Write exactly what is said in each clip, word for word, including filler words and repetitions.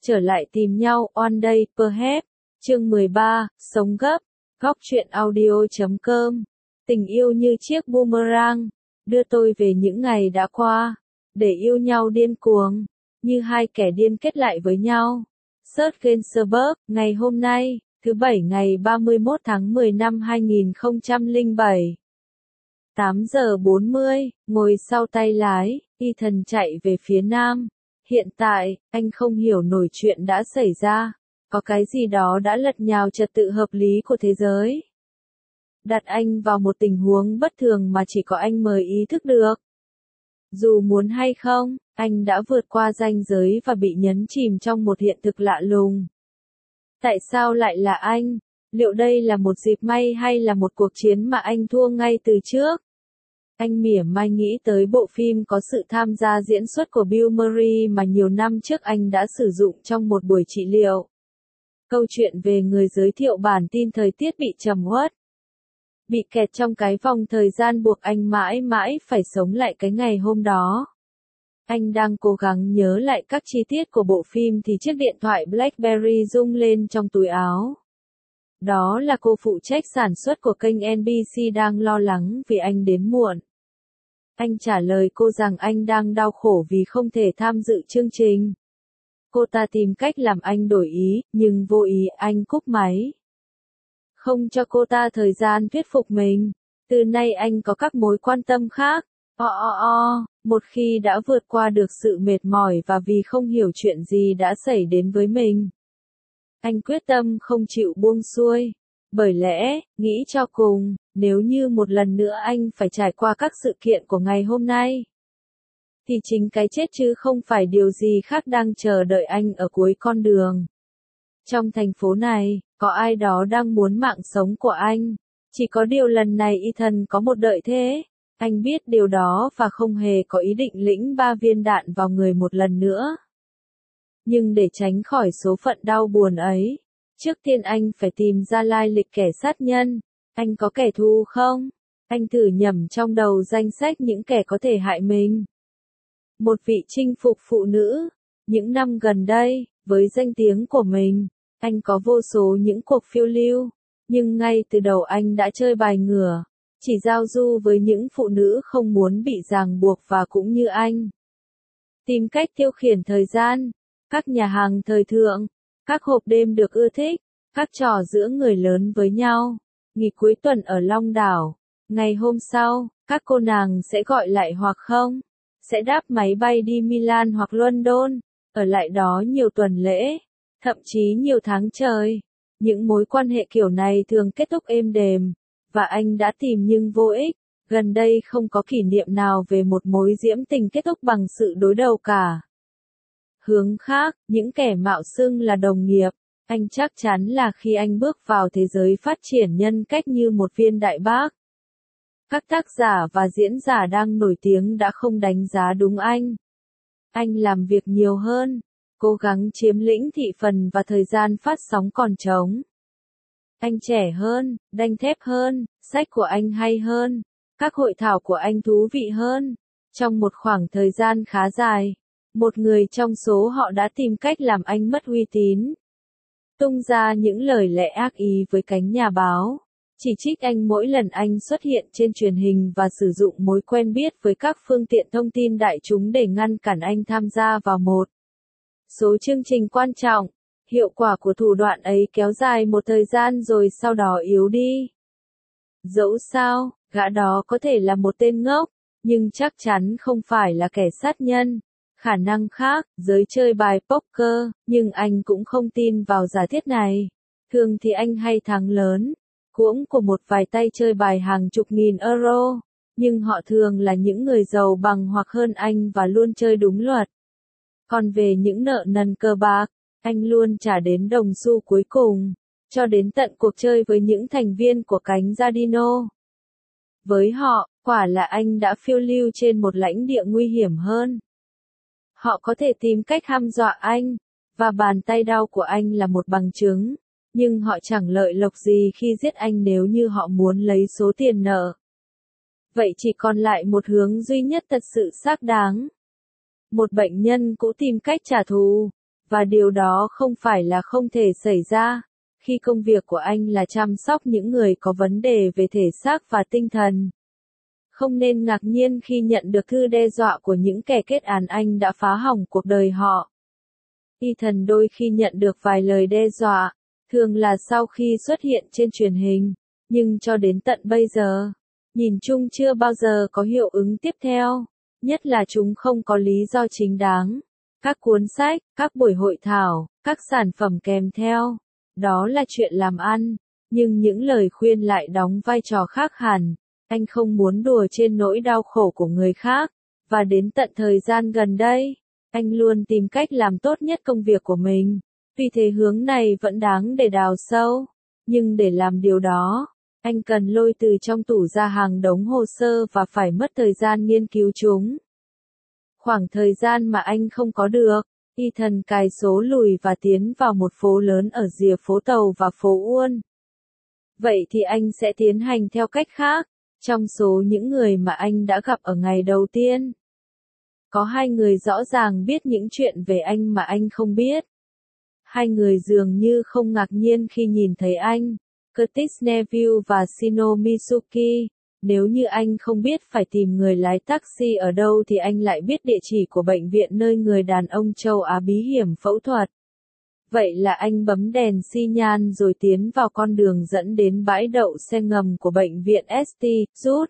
Trở lại tìm nhau, One Day, Perhaps. Chương mười ba, Sống gấp. Góc truyện audio chấm com. Tình yêu như chiếc boomerang, đưa tôi về những ngày đã qua, để yêu nhau điên cuồng, như hai kẻ điên kết lại với nhau. Serge Gainsbourg, ngày hôm nay, thứ Bảy ngày ba mươi mốt tháng mười năm hai nghìn không trăm lẻ bảy. tám giờ bốn mươi, ngồi sau tay lái, Ethan chạy về phía nam. Hiện tại, anh không hiểu nổi chuyện đã xảy ra. Có cái gì đó đã lật nhào trật tự hợp lý của thế giới. Đặt anh vào một tình huống bất thường mà chỉ có anh mới ý thức được. Dù muốn hay không, anh đã vượt qua ranh giới và bị nhấn chìm trong một hiện thực lạ lùng. Tại sao lại là anh? Liệu đây là một dịp may hay là một cuộc chiến mà anh thua ngay từ trước? Anh mỉa mai nghĩ tới bộ phim có sự tham gia diễn xuất của Bill Murray mà nhiều năm trước anh đã sử dụng trong một buổi trị liệu. Câu chuyện về người giới thiệu bản tin thời tiết bị trầm uất. Bị kẹt trong cái vòng thời gian buộc anh mãi mãi phải sống lại cái ngày hôm đó. Anh đang cố gắng nhớ lại các chi tiết của bộ phim thì chiếc điện thoại BlackBerry rung lên trong túi áo. Đó là cô phụ trách sản xuất của kênh en bê xê đang lo lắng vì anh đến muộn. Anh trả lời cô rằng anh đang đau khổ vì không thể tham dự chương trình. Cô ta tìm cách làm anh đổi ý, nhưng vô ý anh cúp máy. Không cho cô ta thời gian thuyết phục mình. Từ nay anh có các mối quan tâm khác. O o o, một khi đã vượt qua được sự mệt mỏi và vì không hiểu chuyện gì đã xảy đến với mình. Anh quyết tâm không chịu buông xuôi. Bởi lẽ, nghĩ cho cùng, nếu như một lần nữa anh phải trải qua các sự kiện của ngày hôm nay, thì chính cái chết chứ không phải điều gì khác đang chờ đợi anh ở cuối con đường. Trong thành phố này, có ai đó đang muốn mạng sống của anh. Chỉ có điều lần này Ethan có một đợi thế. Anh biết điều đó và không hề có ý định lĩnh ba viên đạn vào người một lần nữa. Nhưng để tránh khỏi số phận đau buồn ấy, trước tiên anh phải tìm ra lai lịch kẻ sát nhân. Anh có kẻ thù không? Anh thử nhẩm trong đầu danh sách những kẻ có thể hại mình. Một vị chinh phục phụ nữ. Những năm gần đây, với danh tiếng của mình, anh có vô số những cuộc phiêu lưu. Nhưng ngay từ đầu anh đã chơi bài ngửa. Chỉ giao du với những phụ nữ không muốn bị ràng buộc và cũng như anh. Tìm cách tiêu khiển thời gian. Các nhà hàng thời thượng. Các hộp đêm được ưa thích. Các trò giữa người lớn với nhau. Nghỉ cuối tuần ở Long Đảo. Ngày hôm sau, các cô nàng sẽ gọi lại hoặc không. Sẽ đáp máy bay đi Milan hoặc London. Ở lại đó nhiều tuần lễ. Thậm chí nhiều tháng trời. Những mối quan hệ kiểu này thường kết thúc êm đềm. Và anh đã tìm nhưng vô ích. Gần đây không có kỷ niệm nào về một mối diễm tình kết thúc bằng sự đối đầu cả. Hướng khác, những kẻ mạo xưng là đồng nghiệp. Anh chắc chắn là khi anh bước vào thế giới phát triển nhân cách như một viên đại bác. Các tác giả và diễn giả đang nổi tiếng đã không đánh giá đúng anh. Anh làm việc nhiều hơn, cố gắng chiếm lĩnh thị phần và thời gian phát sóng còn trống. Anh trẻ hơn, đanh thép hơn, sách của anh hay hơn, các hội thảo của anh thú vị hơn. Trong một khoảng thời gian khá dài, một người trong số họ đã tìm cách làm anh mất uy tín. Tung ra những lời lẽ ác ý với cánh nhà báo. Chỉ trích anh mỗi lần anh xuất hiện trên truyền hình và sử dụng mối quen biết với các phương tiện thông tin đại chúng để ngăn cản anh tham gia vào một số chương trình quan trọng. Hiệu quả của thủ đoạn ấy kéo dài một thời gian rồi sau đó yếu đi. Dẫu sao, gã đó có thể là một tên ngốc, nhưng chắc chắn không phải là kẻ sát nhân. Khả năng khác, giới chơi bài poker, nhưng anh cũng không tin vào giả thiết này. Thường thì anh hay thắng lớn, cũng của một vài tay chơi bài hàng chục nghìn euro, nhưng họ thường là những người giàu bằng hoặc hơn anh và luôn chơi đúng luật. Còn về những nợ nần cờ bạc, anh luôn trả đến đồng xu cuối cùng, cho đến tận cuộc chơi với những thành viên của cánh Giardino. Với họ, quả là anh đã phiêu lưu trên một lãnh địa nguy hiểm hơn. Họ có thể tìm cách hăm dọa anh, và bàn tay đau của anh là một bằng chứng, nhưng họ chẳng lợi lộc gì khi giết anh nếu như họ muốn lấy số tiền nợ. Vậy chỉ còn lại một hướng duy nhất thật sự xác đáng. Một bệnh nhân cũ tìm cách trả thù, Và điều đó không phải là không thể xảy ra, khi công việc của anh là chăm sóc những người có vấn đề về thể xác và tinh thần. Không nên ngạc nhiên khi nhận được thư đe dọa của những kẻ kết án anh đã phá hỏng cuộc đời họ. Ethan đôi khi nhận được vài lời đe dọa, thường là sau khi xuất hiện trên truyền hình, nhưng cho đến tận bây giờ, nhìn chung chưa bao giờ có hiệu ứng tiếp theo, nhất là chúng không có lý do chính đáng. Các cuốn sách, các buổi hội thảo, các sản phẩm kèm theo, đó là chuyện làm ăn, nhưng những lời khuyên lại đóng vai trò khác hẳn. Anh không muốn đùa trên nỗi đau khổ của người khác, và đến tận thời gian gần đây, anh luôn tìm cách làm tốt nhất công việc của mình. Vì thế hướng này vẫn đáng để đào sâu, nhưng để làm điều đó, anh cần lôi từ trong tủ ra hàng đống hồ sơ và phải mất thời gian nghiên cứu chúng. Khoảng thời gian mà anh không có được, Ethan cài số lùi và tiến vào một phố lớn ở rìa phố Tàu và phố Uôn. Vậy thì anh sẽ tiến hành theo cách khác. Trong số những người mà anh đã gặp ở ngày đầu tiên, có hai người rõ ràng biết những chuyện về anh mà anh không biết. Hai người dường như không ngạc nhiên khi nhìn thấy anh, Curtis Neville và Shino Mizuki. Nếu như anh không biết phải tìm người lái taxi ở đâu thì anh lại biết địa chỉ của bệnh viện nơi người đàn ông châu Á bí hiểm phẫu thuật. Vậy là anh bấm đèn xi nhan rồi tiến vào con đường dẫn đến bãi đậu xe ngầm của bệnh viện ét tê, rút.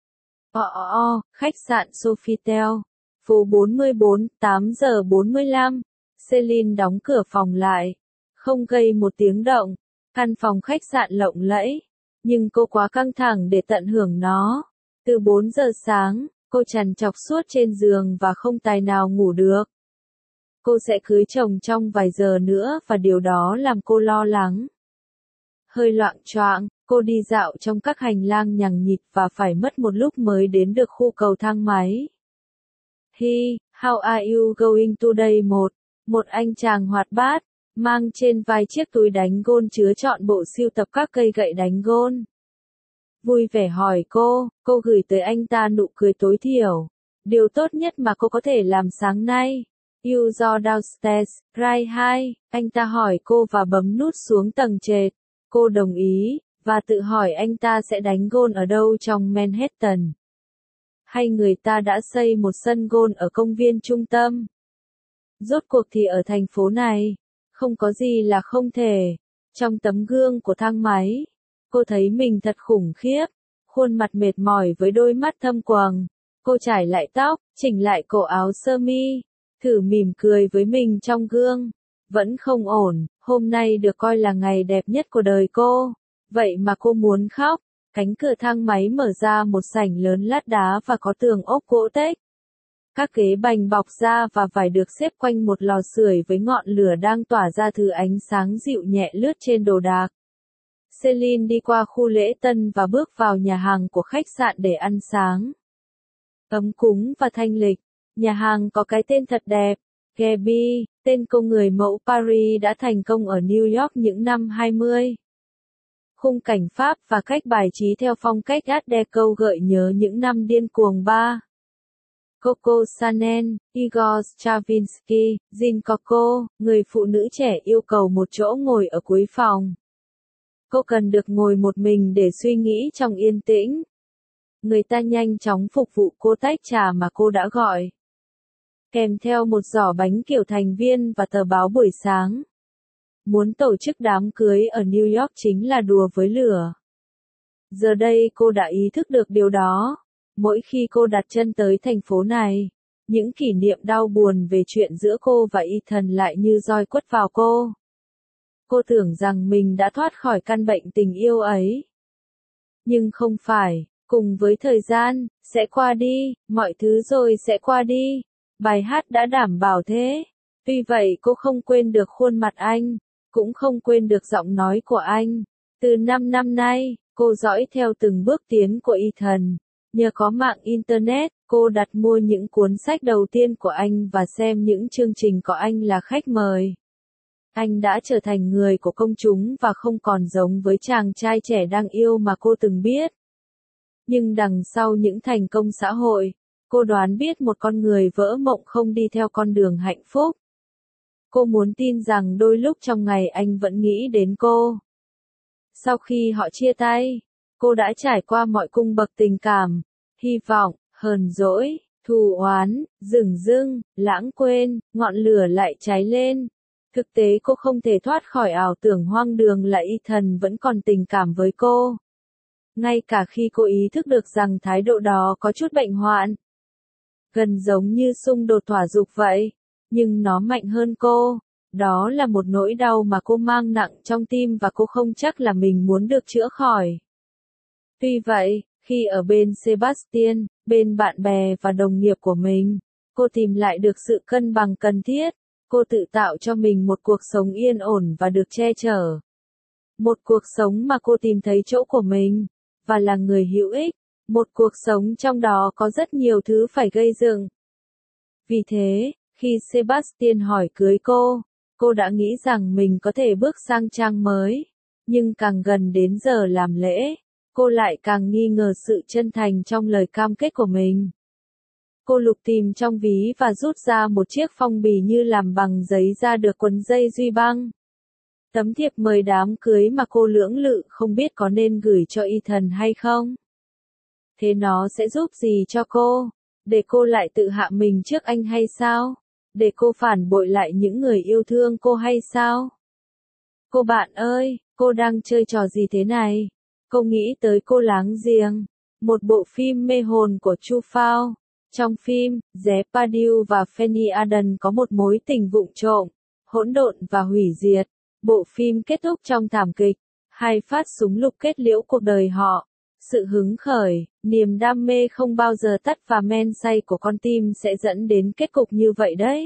O O O, khách sạn Sofitel, phố bốn mươi bốn, tám giờ bốn mươi lăm. Celine đóng cửa phòng lại, không gây một tiếng động. Căn phòng khách sạn lộng lẫy, nhưng cô quá căng thẳng để tận hưởng nó. Từ bốn giờ sáng, cô trằn trọc suốt trên giường và không tài nào ngủ được. Cô sẽ cưới chồng trong vài giờ nữa và điều đó làm cô lo lắng. Hơi loạng choạng, cô đi dạo trong các hành lang nhằng nhịt và phải mất một lúc mới đến được khu cầu thang máy. Hi, how are you going today? Một, một anh chàng hoạt bát, mang trên vai chiếc túi đánh gôn chứa trọn bộ sưu tập các cây gậy đánh gôn. Vui vẻ hỏi cô, cô gửi tới anh ta nụ cười tối thiểu. Điều tốt nhất mà cô có thể làm sáng nay. You go downstairs, right hai, anh ta hỏi cô và bấm nút xuống tầng trệt. Cô đồng ý, và tự hỏi anh ta sẽ đánh gôn ở đâu trong Manhattan. Hay người ta đã xây một sân gôn ở công viên trung tâm. Rốt cuộc thì ở thành phố này, không có gì là không thể. Trong tấm gương của thang máy, cô thấy mình thật khủng khiếp, khuôn mặt mệt mỏi với đôi mắt thâm quầng. Cô chải lại tóc, chỉnh lại cổ áo sơ mi, thử mỉm cười với mình trong gương. Vẫn không ổn, hôm nay được coi là ngày đẹp nhất của đời cô. Vậy mà cô muốn khóc. Cánh cửa thang máy mở ra một sảnh lớn lát đá và có tường ốp gỗ tếch. Các ghế bành bọc da và vải được xếp quanh một lò sưởi với ngọn lửa đang tỏa ra thứ ánh sáng dịu nhẹ lướt trên đồ đạc. Celine đi qua khu lễ tân và bước vào nhà hàng của khách sạn để ăn sáng. Ấm cúng và thanh lịch, nhà hàng có cái tên thật đẹp, Gaby, tên cô người mẫu Paris đã thành công ở New York những năm hai mươi. Khung cảnh Pháp và cách bài trí theo phong cách Art Deco gợi nhớ những năm điên cuồng ba. Coco Chanel, Igor Stravinsky, Jean Coco, người phụ nữ trẻ yêu cầu một chỗ ngồi ở cuối phòng. Cô cần được ngồi một mình để suy nghĩ trong yên tĩnh. Người ta nhanh chóng phục vụ cô tách trà mà cô đã gọi, kèm theo một giỏ bánh kiểu thành viên và tờ báo buổi sáng. Muốn tổ chức đám cưới ở New York chính là đùa với lửa. Giờ đây cô đã ý thức được điều đó. Mỗi khi cô đặt chân tới thành phố này, những kỷ niệm đau buồn về chuyện giữa cô và Ethan lại như roi quất vào cô. Cô tưởng rằng mình đã thoát khỏi căn bệnh tình yêu ấy. Nhưng không phải, cùng với thời gian, sẽ qua đi, mọi thứ rồi sẽ qua đi. Bài hát đã đảm bảo thế. Tuy vậy cô không quên được khuôn mặt anh, cũng không quên được giọng nói của anh. Từ năm năm nay, cô dõi theo từng bước tiến của Ethan. Nhờ có mạng Internet, cô đặt mua những cuốn sách đầu tiên của anh và xem những chương trình có anh là khách mời. Anh đã trở thành người của công chúng và không còn giống với chàng trai trẻ đang yêu mà cô từng biết. Nhưng đằng sau những thành công xã hội, cô đoán biết một con người vỡ mộng không đi theo con đường hạnh phúc. Cô muốn tin rằng đôi lúc trong ngày anh vẫn nghĩ đến cô. Sau khi họ chia tay, cô đã trải qua mọi cung bậc tình cảm, hy vọng, hờn dỗi, thù oán, dửng dưng, lãng quên, ngọn lửa lại cháy lên. Thực tế cô không thể thoát khỏi ảo tưởng hoang đường là Ethan vẫn còn tình cảm với cô. Ngay cả khi cô ý thức được rằng thái độ đó có chút bệnh hoạn. Gần giống như xung đột thỏa dục vậy, nhưng nó mạnh hơn cô. Đó là một nỗi đau mà cô mang nặng trong tim và cô không chắc là mình muốn được chữa khỏi. Tuy vậy, khi ở bên Sebastian, bên bạn bè và đồng nghiệp của mình, cô tìm lại được sự cân bằng cần thiết. Cô tự tạo cho mình một cuộc sống yên ổn và được che chở. Một cuộc sống mà cô tìm thấy chỗ của mình, và là người hữu ích. Một cuộc sống trong đó có rất nhiều thứ phải gây dựng. Vì thế, khi Sebastian hỏi cưới cô, cô đã nghĩ rằng mình có thể bước sang trang mới. Nhưng càng gần đến giờ làm lễ, cô lại càng nghi ngờ sự chân thành trong lời cam kết của mình. Cô lục tìm trong ví và rút ra một chiếc phong bì như làm bằng giấy da được quấn dây duy băng. Tấm thiệp mời đám cưới mà cô lưỡng lự không biết có nên gửi cho Ethan hay không. Thế nó sẽ giúp gì cho cô? Để cô lại tự hạ mình trước anh hay sao? Để cô phản bội lại những người yêu thương cô hay sao? Cô bạn ơi, cô đang chơi trò gì thế này? Cô nghĩ tới Cô láng giềng, một bộ phim mê hồn của Chu Phao. Trong phim, Jeopardy và Fanny Ardern có một mối tình vụng trộm, hỗn độn và hủy diệt. Bộ phim kết thúc trong thảm kịch, hai phát súng lục kết liễu cuộc đời họ. Sự hứng khởi, niềm đam mê không bao giờ tắt và men say của con tim sẽ dẫn đến kết cục như vậy đấy.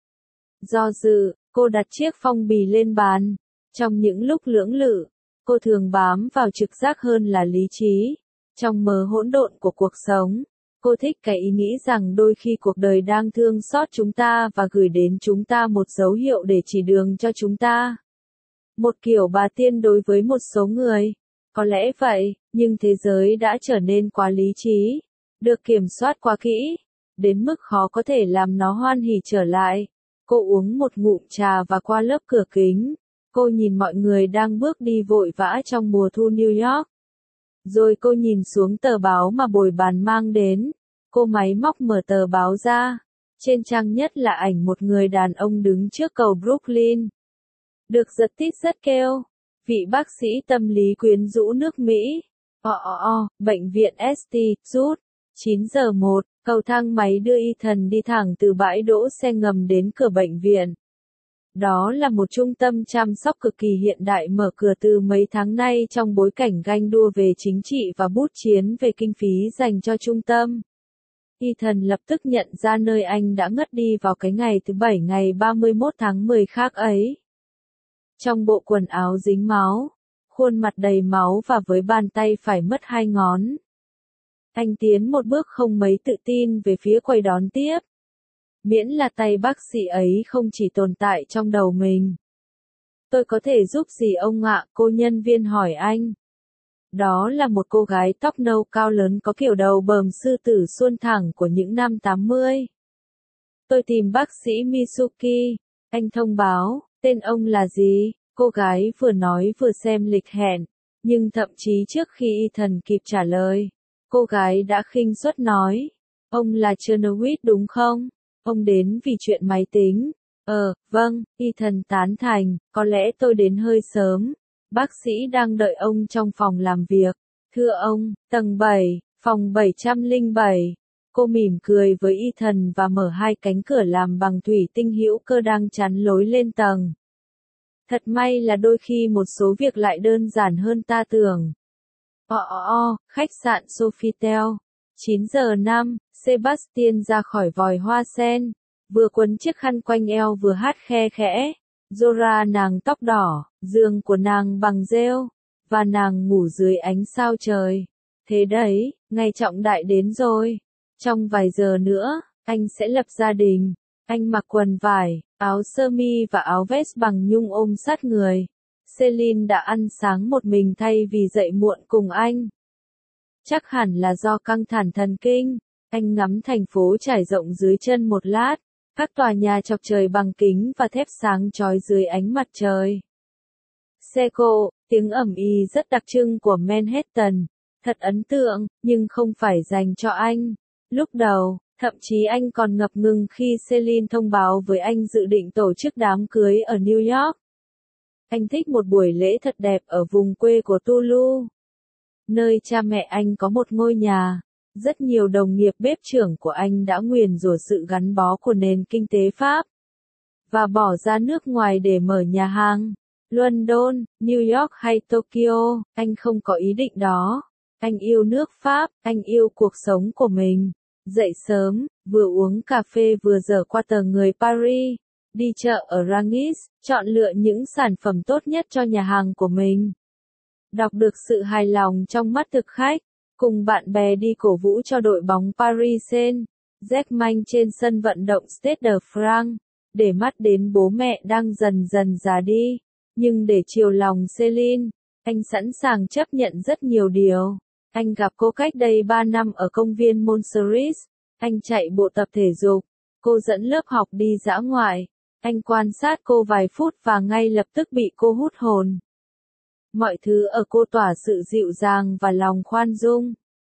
Do dự, cô đặt chiếc phong bì lên bàn. Trong những lúc lưỡng lự, cô thường bám vào trực giác hơn là lý trí. Trong mớ hỗn độn của cuộc sống, cô thích cái ý nghĩ rằng đôi khi cuộc đời đang thương xót chúng ta và gửi đến chúng ta một dấu hiệu để chỉ đường cho chúng ta. Một kiểu bà tiên đối với một số người. Có lẽ vậy, nhưng thế giới đã trở nên quá lý trí, được kiểm soát quá kỹ, đến mức khó có thể làm nó hoan hỉ trở lại. Cô uống một ngụm trà và qua lớp cửa kính. Cô nhìn mọi người đang bước đi vội vã trong mùa thu New York. Rồi cô nhìn xuống tờ báo mà bồi bàn mang đến. Cô máy móc mở tờ báo ra. Trên trang nhất là ảnh một người đàn ông đứng trước cầu Brooklyn. Được giật tít rất kêu. Vị bác sĩ tâm lý quyến rũ nước Mỹ. O o o, bệnh viện ét tê, rút. chín giờ một, cầu thang máy đưa Ethan đi thẳng từ bãi đỗ xe ngầm đến cửa bệnh viện. Đó là một trung tâm chăm sóc cực kỳ hiện đại mở cửa từ mấy tháng nay trong bối cảnh ganh đua về chính trị và bút chiến về kinh phí dành cho trung tâm. Ethan lập tức nhận ra nơi anh đã ngất đi vào cái ngày thứ bảy ngày ba mươi mốt tháng mười khác ấy. Trong bộ quần áo dính máu, khuôn mặt đầy máu và với bàn tay phải mất hai ngón. Anh tiến một bước không mấy tự tin về phía quầy đón tiếp. Miễn là tay bác sĩ ấy không chỉ tồn tại trong đầu mình. Tôi có thể giúp gì ông ạ? Cô nhân viên hỏi anh. Đó là một cô gái tóc nâu cao lớn có kiểu đầu bờm sư tử suôn thẳng của những năm tám mươi. Tôi tìm bác sĩ Mitsuki. Anh thông báo, tên ông là gì? Cô gái vừa nói vừa xem lịch hẹn. Nhưng thậm chí trước khi Ethan kịp trả lời, cô gái đã khinh suất nói. Ông là Chernowick đúng không? Ông đến vì chuyện máy tính. Ờ, vâng, Ethan tán thành, có lẽ tôi đến hơi sớm. Bác sĩ đang đợi ông trong phòng làm việc. Thưa ông, tầng bảy, phòng bảy trăm lẻ bảy. Cô mỉm cười với Ethan và mở hai cánh cửa làm bằng thủy tinh hữu cơ đang chắn lối lên tầng. Thật may là đôi khi một số việc lại đơn giản hơn ta tưởng. O o o, khách sạn Sofitel. chín giờ năm, Sebastian ra khỏi vòi hoa sen, vừa quấn chiếc khăn quanh eo vừa hát khe khẽ. Zora nàng tóc đỏ, giường của nàng bằng rêu, và nàng ngủ dưới ánh sao trời. Thế đấy, ngày trọng đại đến rồi. Trong vài giờ nữa, anh sẽ lập gia đình. Anh mặc quần vải, áo sơ mi và áo vest bằng nhung ôm sát người. Celine đã ăn sáng một mình thay vì dậy muộn cùng anh. Chắc hẳn là do căng thẳng thần kinh. Anh ngắm thành phố trải rộng dưới chân một lát. Các tòa nhà chọc trời bằng kính và thép sáng chói dưới ánh mặt trời. Xe cộ, tiếng ầm ĩ rất đặc trưng của Manhattan. Thật ấn tượng, nhưng không phải dành cho anh. Lúc đầu, thậm chí anh còn ngập ngừng khi Celine thông báo với anh dự định tổ chức đám cưới ở New York. Anh thích một buổi lễ thật đẹp ở vùng quê của Toulouse, nơi cha mẹ anh có một ngôi nhà. Rất nhiều đồng nghiệp bếp trưởng của anh đã nguyền rủa sự gắn bó của nền kinh tế Pháp và bỏ ra nước ngoài để mở nhà hàng. London, New York hay Tokyo, anh không có ý định đó. Anh yêu nước Pháp, anh yêu cuộc sống của mình. Dậy sớm, vừa uống cà phê vừa dở qua tờ người Paris, đi chợ ở Rangis, chọn lựa những sản phẩm tốt nhất cho nhà hàng của mình. Đọc được sự hài lòng trong mắt thực khách, cùng bạn bè đi cổ vũ cho đội bóng Paris Saint-Germain trên sân vận động Stade de France, để mắt đến bố mẹ đang dần dần già đi. Nhưng để chiều lòng Celine, anh sẵn sàng chấp nhận rất nhiều điều. Anh gặp cô cách đây ba năm ở công viên Montserrat. Anh chạy bộ tập thể dục. Cô dẫn lớp học đi dã ngoại. Anh quan sát cô vài phút và ngay lập tức bị cô hút hồn. Mọi thứ ở cô tỏa sự dịu dàng và lòng khoan dung.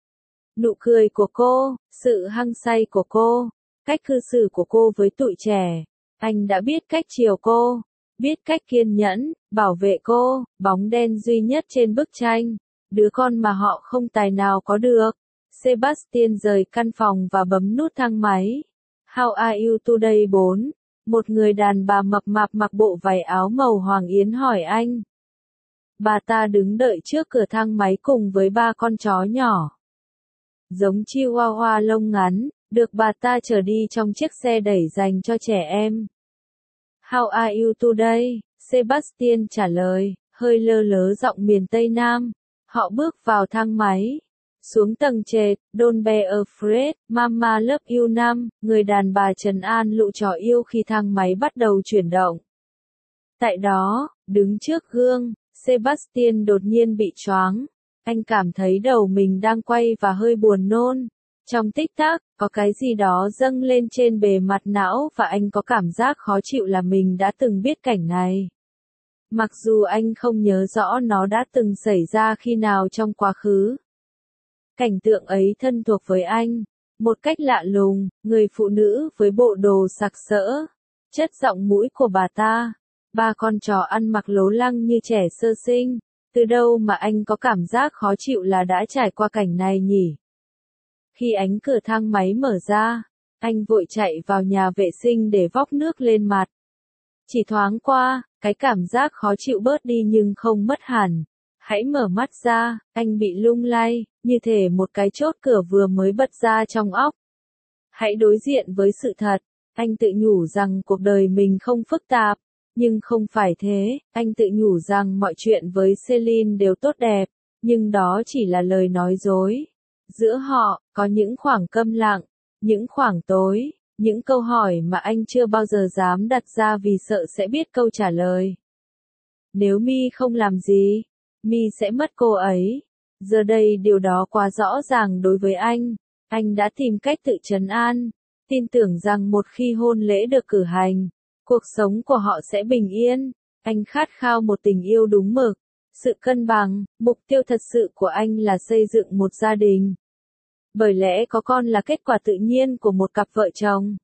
Nụ cười của cô, sự hăng say của cô, cách cư xử của cô với tụi trẻ. Anh đã biết cách chiều cô, biết cách kiên nhẫn, bảo vệ cô, bóng đen duy nhất trên bức tranh. Đứa con mà họ không tài nào có được. Sebastian rời căn phòng và bấm nút thang máy. How are you today bốn? Một người đàn bà mập mạp mặc bộ váy áo màu hoàng yến hỏi anh. Bà ta đứng đợi trước cửa thang máy cùng với ba con chó nhỏ. Giống chihuahua lông ngắn, được bà ta chở đi trong chiếc xe đẩy dành cho trẻ em. How are you today? Sebastian trả lời, hơi lơ lớ giọng miền Tây Nam. Họ bước vào thang máy. Xuống tầng trệt, Don't be afraid, Mama love you năm, người đàn bà trấn an lũ chó yêu khi thang máy bắt đầu chuyển động. Tại đó, đứng trước gương, Sebastian đột nhiên bị choáng. Anh cảm thấy đầu mình đang quay và hơi buồn nôn. Trong tích tắc, có cái gì đó dâng lên trên bề mặt não và anh có cảm giác khó chịu là mình đã từng biết cảnh này. Mặc dù anh không nhớ rõ nó đã từng xảy ra khi nào trong quá khứ. Cảnh tượng ấy thân thuộc với anh. Một cách lạ lùng, người phụ nữ với bộ đồ sặc sỡ. Chất giọng mũi của bà ta. Ba con chó ăn mặc lố lăng như trẻ sơ sinh. Từ đâu mà anh có cảm giác khó chịu là đã trải qua cảnh này nhỉ? Khi ánh cửa thang máy mở ra, anh vội chạy vào nhà vệ sinh để vóc nước lên mặt. Chỉ thoáng qua, cái cảm giác khó chịu bớt đi nhưng không mất hẳn. Hãy mở mắt ra, anh bị lung lay, như thể một cái chốt cửa vừa mới bật ra trong óc. Hãy đối diện với sự thật, anh tự nhủ rằng cuộc đời mình không phức tạp. Nhưng không phải thế, anh tự nhủ rằng mọi chuyện với Celine đều tốt đẹp, nhưng đó chỉ là lời nói dối. Giữa họ, có những khoảng câm lặng, những khoảng tối, những câu hỏi mà anh chưa bao giờ dám đặt ra vì sợ sẽ biết câu trả lời. Nếu My không làm gì, My sẽ mất cô ấy. Giờ đây điều đó quá rõ ràng đối với anh. Anh đã tìm cách tự trấn an, tin tưởng rằng một khi hôn lễ được cử hành, cuộc sống của họ sẽ bình yên. Anh khát khao một tình yêu đúng mực, sự cân bằng. Mục tiêu thật sự của anh là xây dựng một gia đình. Bởi lẽ có con là kết quả tự nhiên của một cặp vợ chồng.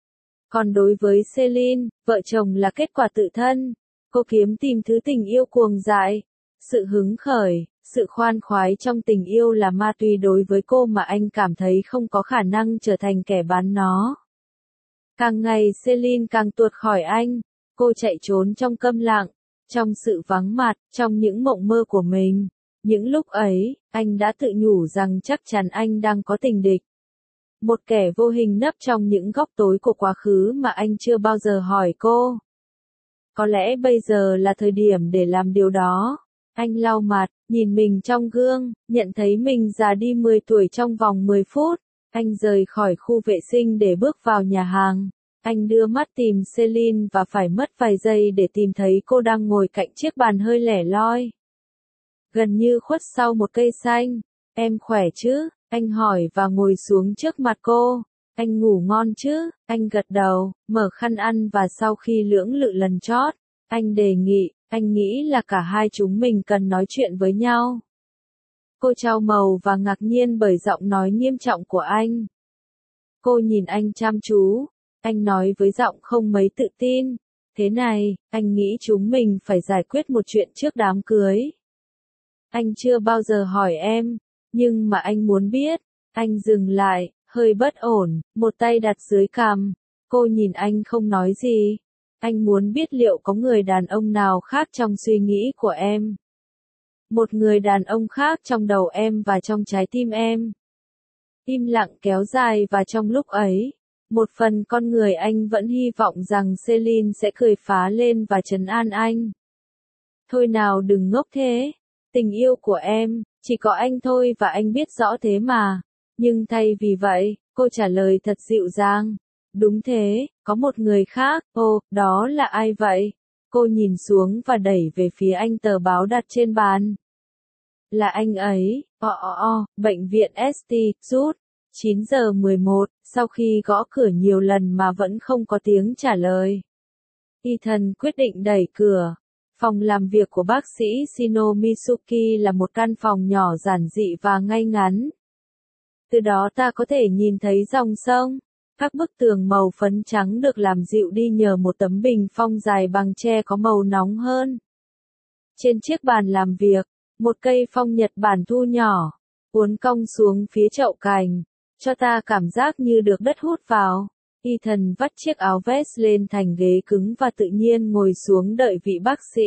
Còn đối với Celine, vợ chồng là kết quả tự thân. Cô kiếm tìm thứ tình yêu cuồng dại, sự hứng khởi, sự khoan khoái trong tình yêu là ma túy đối với cô mà anh cảm thấy không có khả năng trở thành kẻ bán nó. Càng ngày Celine càng tuột khỏi anh, cô chạy trốn trong câm lặng, trong sự vắng mặt, trong những mộng mơ của mình. Những lúc ấy, anh đã tự nhủ rằng chắc chắn anh đang có tình địch. Một kẻ vô hình nấp trong những góc tối của quá khứ mà anh chưa bao giờ hỏi cô. Có lẽ bây giờ là thời điểm để làm điều đó. Anh lau mặt, nhìn mình trong gương, nhận thấy mình già đi mười tuổi trong vòng mười phút. Anh rời khỏi khu vệ sinh để bước vào nhà hàng. Anh đưa mắt tìm Celine và phải mất vài giây để tìm thấy cô đang ngồi cạnh chiếc bàn hơi lẻ loi. Gần như khuất sau một cây xanh. Em khỏe chứ? Anh hỏi và ngồi xuống trước mặt cô. Anh ngủ ngon chứ? Anh gật đầu, mở khăn ăn và sau khi lưỡng lự lần chót, anh đề nghị, anh nghĩ là cả hai chúng mình cần nói chuyện với nhau. Cô chau màu và ngạc nhiên bởi giọng nói nghiêm trọng của anh. Cô nhìn anh chăm chú, anh nói với giọng không mấy tự tin, thế này, anh nghĩ chúng mình phải giải quyết một chuyện trước đám cưới. Anh chưa bao giờ hỏi em, nhưng mà anh muốn biết. Anh dừng lại, hơi bất ổn, một tay đặt dưới cằm. Cô nhìn anh không nói gì. Anh muốn biết liệu có người đàn ông nào khác trong suy nghĩ của em. Một người đàn ông khác trong đầu em và trong trái tim em. Im lặng kéo dài và trong lúc ấy, một phần con người anh vẫn hy vọng rằng Celine sẽ cười phá lên và trấn an anh. Thôi nào đừng ngốc thế. Tình yêu của em, chỉ có anh thôi và anh biết rõ thế mà. Nhưng thay vì vậy, cô trả lời thật dịu dàng. Đúng thế, có một người khác, ồ, đó là ai vậy? Cô nhìn xuống và đẩy về phía anh tờ báo đặt trên bàn. Là anh ấy, o o o, bệnh viện ét tê, rút. chín giờ mười một, sau khi gõ cửa nhiều lần mà vẫn không có tiếng trả lời. Ethan quyết định đẩy cửa. Phòng làm việc của bác sĩ Shino Mitsuki là một căn phòng nhỏ giản dị và ngay ngắn. Từ đó ta có thể nhìn thấy dòng sông. Các bức tường màu phấn trắng được làm dịu đi nhờ một tấm bình phong dài bằng tre có màu nóng hơn. Trên chiếc bàn làm việc, một cây phong Nhật Bản thu nhỏ, uốn cong xuống phía chậu cành, cho ta cảm giác như được đất hút vào. Ethan vắt chiếc áo vest lên thành ghế cứng và tự nhiên ngồi xuống đợi vị bác sĩ.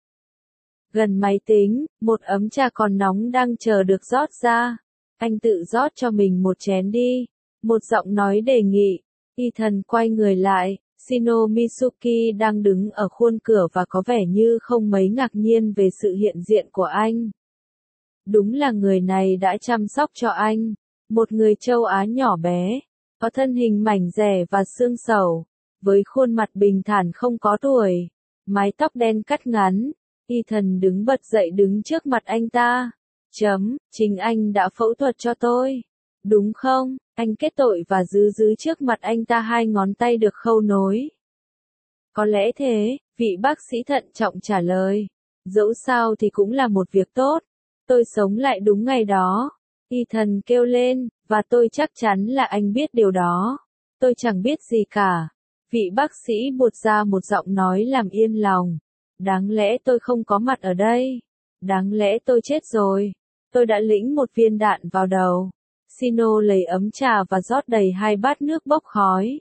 Gần máy tính, một ấm trà còn nóng đang chờ được rót ra. Anh tự rót cho mình một chén đi. Một giọng nói đề nghị. Ethan quay người lại, Shino Mitsuki đang đứng ở khuôn cửa và có vẻ như không mấy ngạc nhiên về sự hiện diện của anh. Đúng là người này đã chăm sóc cho anh. Một người châu Á nhỏ bé, có thân hình mảnh dẻ và xương xẩu, với khuôn mặt bình thản không có tuổi, mái tóc đen cắt ngắn. Ethan đứng bật dậy đứng trước mặt anh ta. Chấm, chính anh đã phẫu thuật cho tôi. Đúng không? Anh kết tội và giữ giữ trước mặt anh ta hai ngón tay được khâu nối. Có lẽ thế, vị bác sĩ thận trọng trả lời. Dẫu sao thì cũng là một việc tốt. Tôi sống lại đúng ngày đó. Ethan kêu lên, và tôi chắc chắn là anh biết điều đó. Tôi chẳng biết gì cả. Vị bác sĩ buột ra một giọng nói làm yên lòng. Đáng lẽ tôi không có mặt ở đây. Đáng lẽ tôi chết rồi. Tôi đã lĩnh một viên đạn vào đầu. Shino lấy ấm trà và rót đầy hai bát nước bốc khói.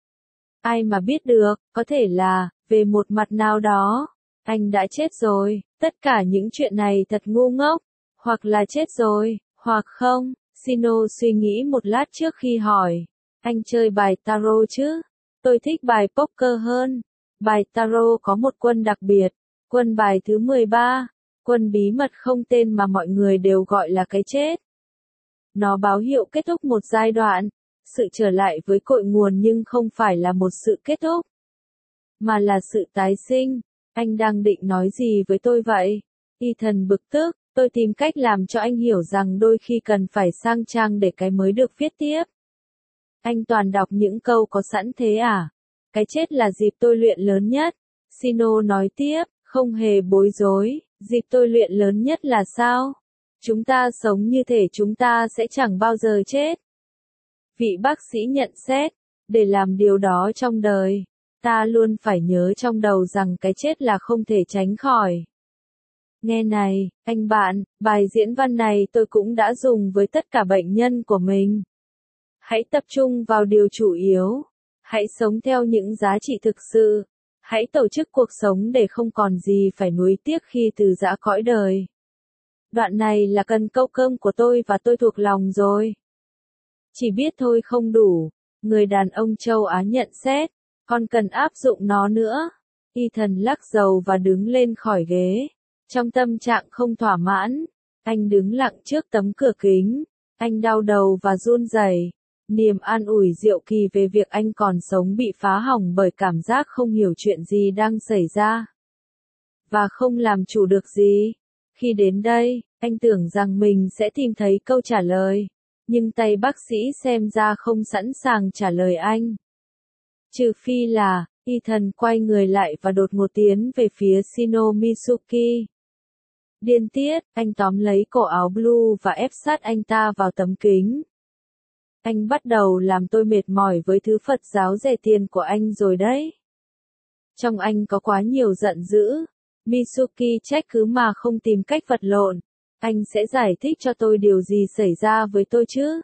Ai mà biết được, có thể là, về một mặt nào đó, anh đã chết rồi. Tất cả những chuyện này thật ngu ngốc. Hoặc là chết rồi, hoặc không. Shino suy nghĩ một lát trước khi hỏi. Anh chơi bài tarot chứ? Tôi thích bài poker hơn. Bài tarot có một quân đặc biệt. Quân bài thứ mười ba. Quân bí mật không tên mà mọi người đều gọi là cái chết. Nó báo hiệu kết thúc một giai đoạn. Sự trở lại với cội nguồn nhưng không phải là một sự kết thúc. Mà là sự tái sinh. Anh đang định nói gì với tôi vậy? Ethan bực tức. Tôi tìm cách làm cho anh hiểu rằng đôi khi cần phải sang trang để cái mới được viết tiếp. Anh toàn đọc những câu có sẵn thế à? Cái chết là dịp tôi luyện lớn nhất. Shino nói tiếp, không hề bối rối. Dịp tôi luyện lớn nhất là sao? Chúng ta sống như thể chúng ta sẽ chẳng bao giờ chết. Vị bác sĩ nhận xét, để làm điều đó trong đời, ta luôn phải nhớ trong đầu rằng cái chết là không thể tránh khỏi. Nghe này, anh bạn, bài diễn văn này tôi cũng đã dùng với tất cả bệnh nhân của mình. Hãy tập trung vào điều chủ yếu. Hãy sống theo những giá trị thực sự. Hãy tổ chức cuộc sống để không còn gì phải nuối tiếc khi từ giã cõi đời. Đoạn này là cần câu cơm của tôi và tôi thuộc lòng rồi. Chỉ biết thôi không đủ. Người đàn ông châu Á nhận xét. Còn cần áp dụng nó nữa. Ethan lắc đầu và đứng lên khỏi ghế. Trong tâm trạng không thỏa mãn, anh đứng lặng trước tấm cửa kính. Anh đau đầu và run rẩy. Niềm an ủi diệu kỳ về việc anh còn sống bị phá hỏng bởi cảm giác không hiểu chuyện gì đang xảy ra. Và không làm chủ được gì. Khi đến đây, anh tưởng rằng mình sẽ tìm thấy câu trả lời. nhưng tay bác sĩ xem ra không sẵn sàng trả lời anh. Trừ phi là, Ethan quay người lại và đột ngột tiến về phía Shino Mitsuki. Điên tiết, anh tóm lấy cổ áo blue và ép sát anh ta vào tấm kính. Anh bắt đầu làm tôi mệt mỏi với thứ Phật giáo rẻ tiền của anh rồi đấy. Trong anh có quá nhiều giận dữ. Mitsuki trách cứ mà không tìm cách vật lộn. Anh sẽ giải thích cho tôi điều gì xảy ra với tôi chứ?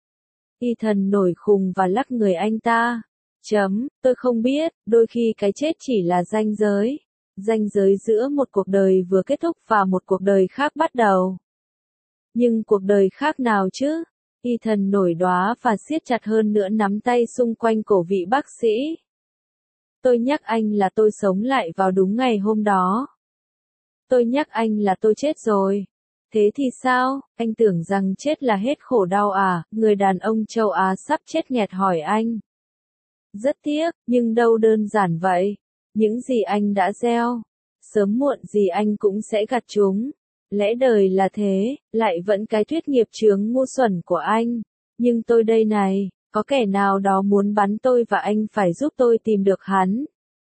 Ethan nổi khùng và lắc người anh ta. Chấm, tôi không biết, đôi khi cái chết chỉ là ranh giới. Ranh giới giữa một cuộc đời vừa kết thúc và một cuộc đời khác bắt đầu. Nhưng cuộc đời khác nào chứ? Ethan nổi đoá và siết chặt hơn nữa nắm tay xung quanh cổ vị bác sĩ. Tôi nhắc anh là tôi sống lại vào đúng ngày hôm đó. Tôi nhắc anh là tôi chết rồi. Thế thì sao, anh tưởng rằng chết là hết khổ đau à? Người đàn ông châu Á sắp chết nghẹt hỏi anh. Rất tiếc, nhưng đâu đơn giản vậy. Những gì anh đã gieo, sớm muộn gì anh cũng sẽ gặt chúng. Lẽ đời là thế, lại vẫn cái thuyết nghiệp chướng ngu xuẩn của anh. Nhưng tôi đây này, có kẻ nào đó muốn bắn tôi và anh phải giúp tôi tìm được hắn.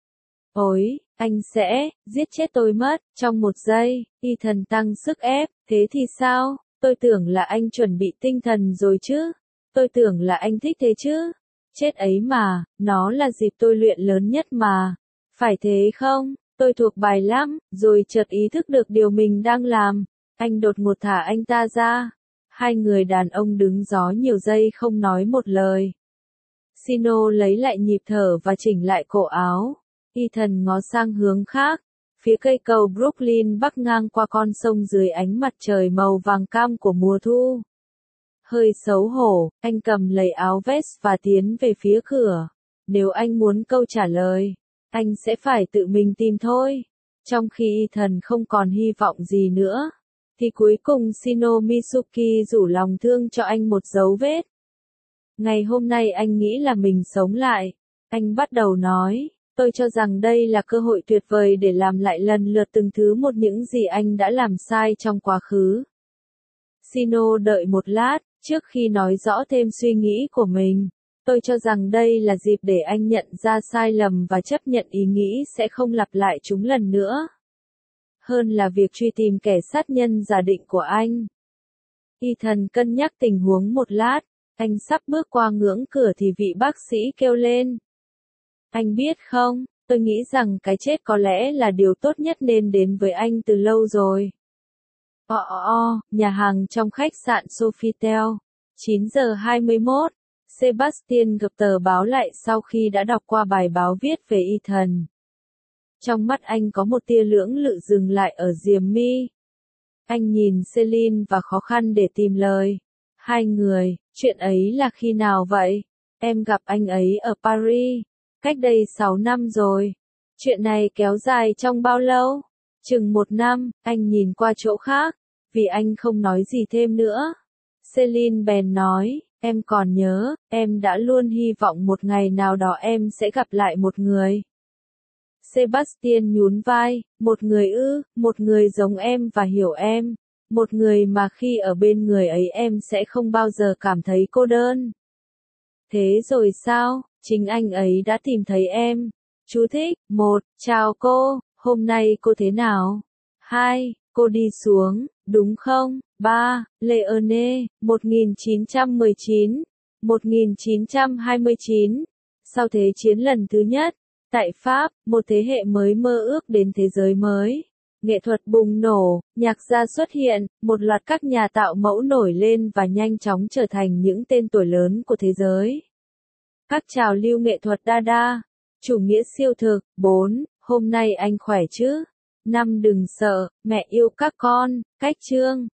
Ôi, anh sẽ giết chết tôi mất trong một giây. Ethan tăng sức ép, thế thì sao? Tôi tưởng là anh chuẩn bị tinh thần rồi chứ. Tôi tưởng là anh thích thế chứ. Chết ấy mà, nó là dịp tôi luyện lớn nhất mà. Phải thế không? Tôi thuộc bài lắm, rồi chợt ý thức được điều mình đang làm. Anh đột ngột thả anh ta ra. Hai người đàn ông đứng gió nhiều giây không nói một lời. Shino lấy lại nhịp thở và chỉnh lại cổ áo. Ethan ngó sang hướng khác. Phía cây cầu Brooklyn bắc ngang qua con sông dưới ánh mặt trời màu vàng cam của mùa thu. Hơi xấu hổ, anh cầm lấy áo vest và tiến về phía cửa. Nếu anh muốn câu trả lời, anh sẽ phải tự mình tìm thôi. Trong khi Ethan không còn hy vọng gì nữa, thì cuối cùng Shino Mitsuki rủ lòng thương cho anh một dấu vết. Ngày hôm nay anh nghĩ là mình sống lại. Anh bắt đầu nói, tôi cho rằng đây là cơ hội tuyệt vời để làm lại lần lượt từng thứ một những gì anh đã làm sai trong quá khứ. Shino đợi một lát, trước khi nói rõ thêm suy nghĩ của mình. Tôi cho rằng đây là dịp để anh nhận ra sai lầm và chấp nhận ý nghĩ sẽ không lặp lại chúng lần nữa. Hơn là việc truy tìm kẻ sát nhân giả định của anh. Ethan cân nhắc tình huống một lát, anh sắp bước qua ngưỡng cửa thì vị bác sĩ kêu lên. Anh biết không, tôi nghĩ rằng cái chết có lẽ là điều tốt nhất nên đến với anh từ lâu rồi. Ồ, ồ, ồ, nhà hàng trong khách sạn Sofitel. chín giờ hai mươi mốt. Sebastian gập tờ báo lại sau khi đã đọc qua bài báo viết về Ethan. Trong mắt anh có một tia lưỡng lự dừng lại ở diềm mi. Anh nhìn Celine và khó khăn để tìm lời. Hai người, chuyện ấy là khi nào vậy? Em gặp anh ấy ở Paris. Cách đây sáu năm rồi. Chuyện này kéo dài trong bao lâu? Chừng một năm, anh nhìn qua chỗ khác. Vì anh không nói gì thêm nữa. Celine bèn nói, em còn nhớ, em đã luôn hy vọng một ngày nào đó em sẽ gặp lại một người. Sebastian nhún vai, một người ư, một người giống em và hiểu em. Một người mà khi ở bên người ấy em sẽ không bao giờ cảm thấy cô đơn. Thế rồi sao, chính anh ấy đã tìm thấy em. Chú thích, một, chào cô, hôm nay cô thế nào? Hai, cô đi xuống, đúng không? Ba, Leone, một nghìn chín trăm mười chín, một nghìn chín trăm hai mươi chín. Sau Thế chiến lần thứ nhất, tại Pháp, một thế hệ mới mơ ước đến thế giới mới. Nghệ thuật bùng nổ, nhạc gia xuất hiện, một loạt các nhà tạo mẫu nổi lên và nhanh chóng trở thành những tên tuổi lớn của thế giới. Các trào lưu nghệ thuật Dada, chủ nghĩa siêu thực. Bốn, hôm nay anh khỏe chứ? Năm, đừng sợ, mẹ yêu các con. Cách chương